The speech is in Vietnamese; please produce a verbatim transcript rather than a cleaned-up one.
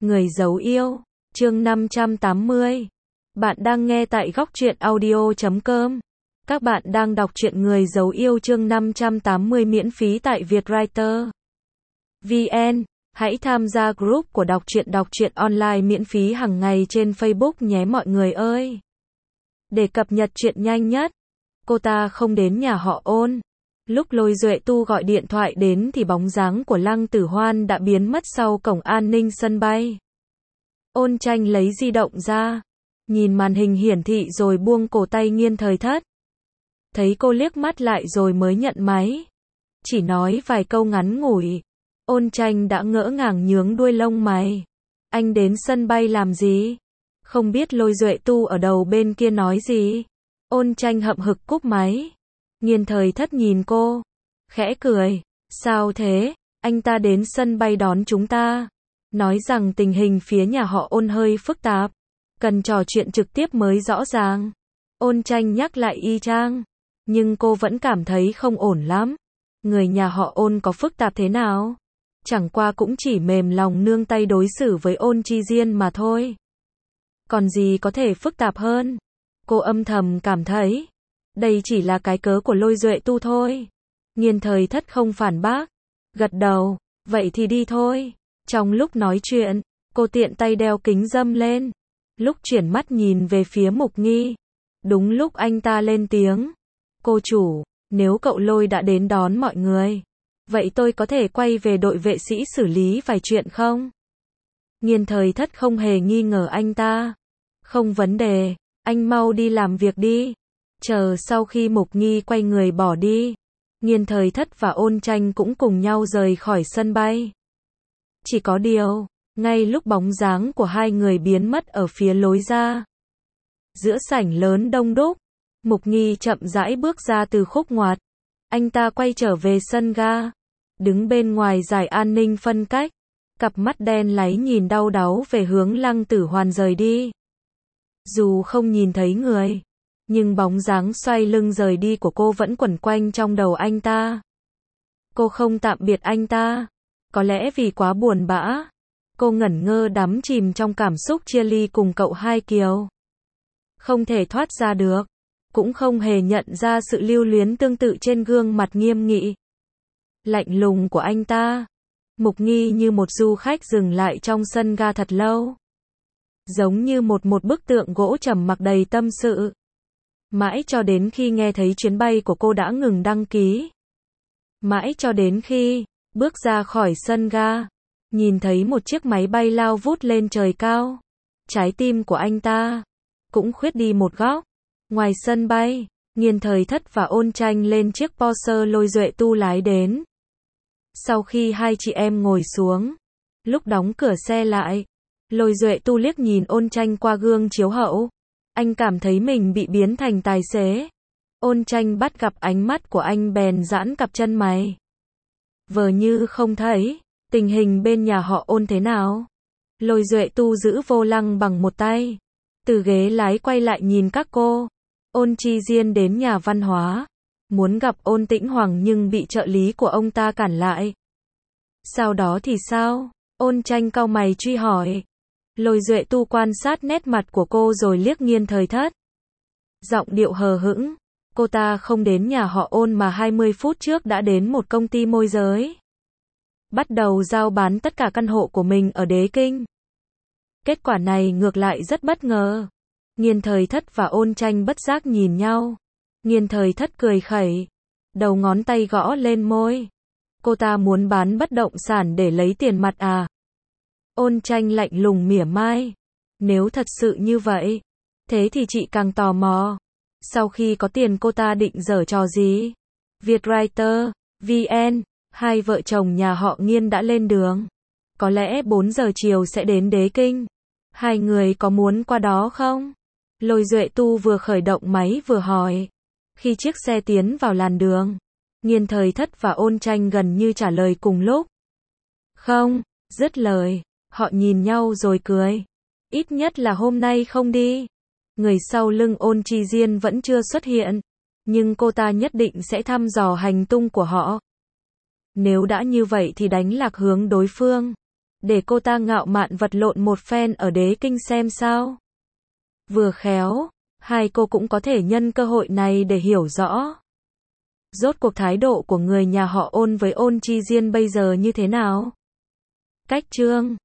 Người giấu yêu, chương năm trăm tám mươi. Bạn đang nghe tại góc truyện audio chấm com. Các bạn đang đọc truyện Người giấu yêu chương năm trăm tám mươi miễn phí tại Vietwriter vê en. Hãy tham gia group của đọc truyện đọc truyện online miễn phí hàng ngày trên Facebook nhé mọi người ơi. Để cập nhật truyện nhanh nhất, cô ta không đến nhà họ Ôn. Lúc Lôi Duệ Tu gọi điện thoại đến thì bóng dáng của Lăng Tử Hoan đã biến mất sau cổng an ninh sân bay. Ôn Tranh lấy di động ra, nhìn màn hình hiển thị rồi buông cổ tay Nghiên Thời Thất. Thấy cô liếc mắt lại rồi mới nhận máy. Chỉ nói vài câu ngắn ngủi. Ôn Tranh đã ngỡ ngàng nhướng đuôi lông mày. Anh đến sân bay làm gì? Không biết Lôi Duệ Tu ở đầu bên kia nói gì. Ôn Tranh hậm hực cúp máy. Nghiên Thời Thất nhìn cô, khẽ cười. Sao thế? Anh ta đến sân bay đón chúng ta. Nói rằng tình hình phía nhà họ Ôn hơi phức tạp. Cần trò chuyện trực tiếp mới rõ ràng. Ôn Tranh nhắc lại y chang. Nhưng cô vẫn cảm thấy không ổn lắm. Người nhà họ Ôn có phức tạp thế nào? Chẳng qua cũng chỉ mềm lòng nương tay đối xử với Ôn Chi Diên mà thôi. Còn gì có thể phức tạp hơn? Cô âm thầm cảm thấy. Đây chỉ là cái cớ của Lôi Duệ Tu thôi. Nghiên Thời Thất không phản bác. Gật đầu. Vậy thì đi thôi. Trong lúc nói chuyện, cô tiện tay đeo kính râm lên. Lúc chuyển mắt nhìn về phía Mục Nghi. Đúng lúc anh ta lên tiếng. Cô chủ, nếu cậu Lôi đã đến đón mọi người, vậy tôi có thể quay về đội vệ sĩ xử lý vài chuyện không? Nghiên Thời Thất không hề nghi ngờ anh ta. Không vấn đề, anh mau đi làm việc đi. Chờ sau khi Mục Nghi quay người bỏ đi, Nghiên Thời Thất và Ôn Tranh cũng cùng nhau rời khỏi sân bay. Chỉ có điều, ngay lúc bóng dáng của hai người biến mất ở phía lối ra, giữa sảnh lớn đông đúc, Mục Nghi chậm rãi bước ra từ khúc ngoặt. Anh ta quay trở về sân ga, đứng bên ngoài dải an ninh phân cách, cặp mắt đen láy nhìn đau đáu về hướng Lăng Tử Hoan rời đi. Dù không nhìn thấy người, nhưng bóng dáng xoay lưng rời đi của cô vẫn quẩn quanh trong đầu anh ta. Cô không tạm biệt anh ta. Có lẽ vì quá buồn bã, cô ngẩn ngơ đắm chìm trong cảm xúc chia ly cùng cậu Hai Kiều. Không thể thoát ra được, cũng không hề nhận ra sự lưu luyến tương tự trên gương mặt nghiêm nghị, lạnh lùng của anh ta. Mục Nghi như một du khách dừng lại trong sân ga thật lâu. Giống như một một bức tượng gỗ trầm mặc đầy tâm sự. Mãi cho đến khi nghe thấy chuyến bay của cô đã ngừng đăng ký. Mãi cho đến khi bước ra khỏi sân ga, nhìn thấy một chiếc máy bay lao vút lên trời cao. Trái tim của anh ta cũng khuyết đi một góc. Ngoài sân bay, Nghiên Thời Thất và Ôn Tranh lên chiếc Porsche Lôi Duệ Tu lái đến. Sau khi hai chị em ngồi xuống, lúc đóng cửa xe lại, Lôi Duệ Tu liếc nhìn Ôn Tranh qua gương chiếu hậu. Anh cảm thấy mình bị biến thành tài xế. Ôn Tranh bắt gặp ánh mắt của anh bèn giãn cặp chân mày. Vờ như không thấy. Tình hình bên nhà họ Ôn thế nào? Lôi Duệ Tu giữ vô lăng bằng một tay. Từ ghế lái quay lại nhìn các cô. Ôn Chi Diên đến nhà văn hóa, muốn gặp Ôn Tĩnh Hoàng nhưng bị trợ lý của ông ta cản lại. Sau đó thì sao? Ôn Tranh cau mày truy hỏi. Lôi Duệ Tu quan sát nét mặt của cô rồi liếc Nghiên Thời Thất. Giọng điệu hờ hững. Cô ta không đến nhà họ Ôn mà hai mươi phút trước đã đến một công ty môi giới. Bắt đầu giao bán tất cả căn hộ của mình ở Đế Kinh. Kết quả này ngược lại rất bất ngờ. Nghiên Thời Thất và Ôn Tranh bất giác nhìn nhau. Nghiên Thời Thất cười khẩy, đầu ngón tay gõ lên môi. Cô ta muốn bán bất động sản để lấy tiền mặt à? Ôn Tranh lạnh lùng mỉa mai. Nếu thật sự như vậy, thế thì chị càng tò mò. Sau khi có tiền cô ta định giở trò gì? Vietwriter vê en. Hai vợ chồng nhà họ Nghiên đã lên đường. Có lẽ bốn giờ chiều sẽ đến Đế Kinh. Hai người có muốn qua đó không? Lôi Duệ Tu vừa khởi động máy vừa hỏi. Khi chiếc xe tiến vào làn đường, Nghiên Thời Thất và Ôn Tranh gần như trả lời cùng lúc. Không, dứt lời, họ nhìn nhau rồi cười. Ít nhất là hôm nay không đi. Người sau lưng Ôn Chi Diên vẫn chưa xuất hiện, nhưng cô ta nhất định sẽ thăm dò hành tung của họ. Nếu đã như vậy thì đánh lạc hướng đối phương. để cô ta ngạo mạn vật lộn một phen ở đế kinh xem sao. Vừa khéo, hai cô cũng có thể nhân cơ hội này để hiểu rõ rốt cuộc thái độ của người nhà họ Ôn với Ôn Chi Diên bây giờ như thế nào. Cách chương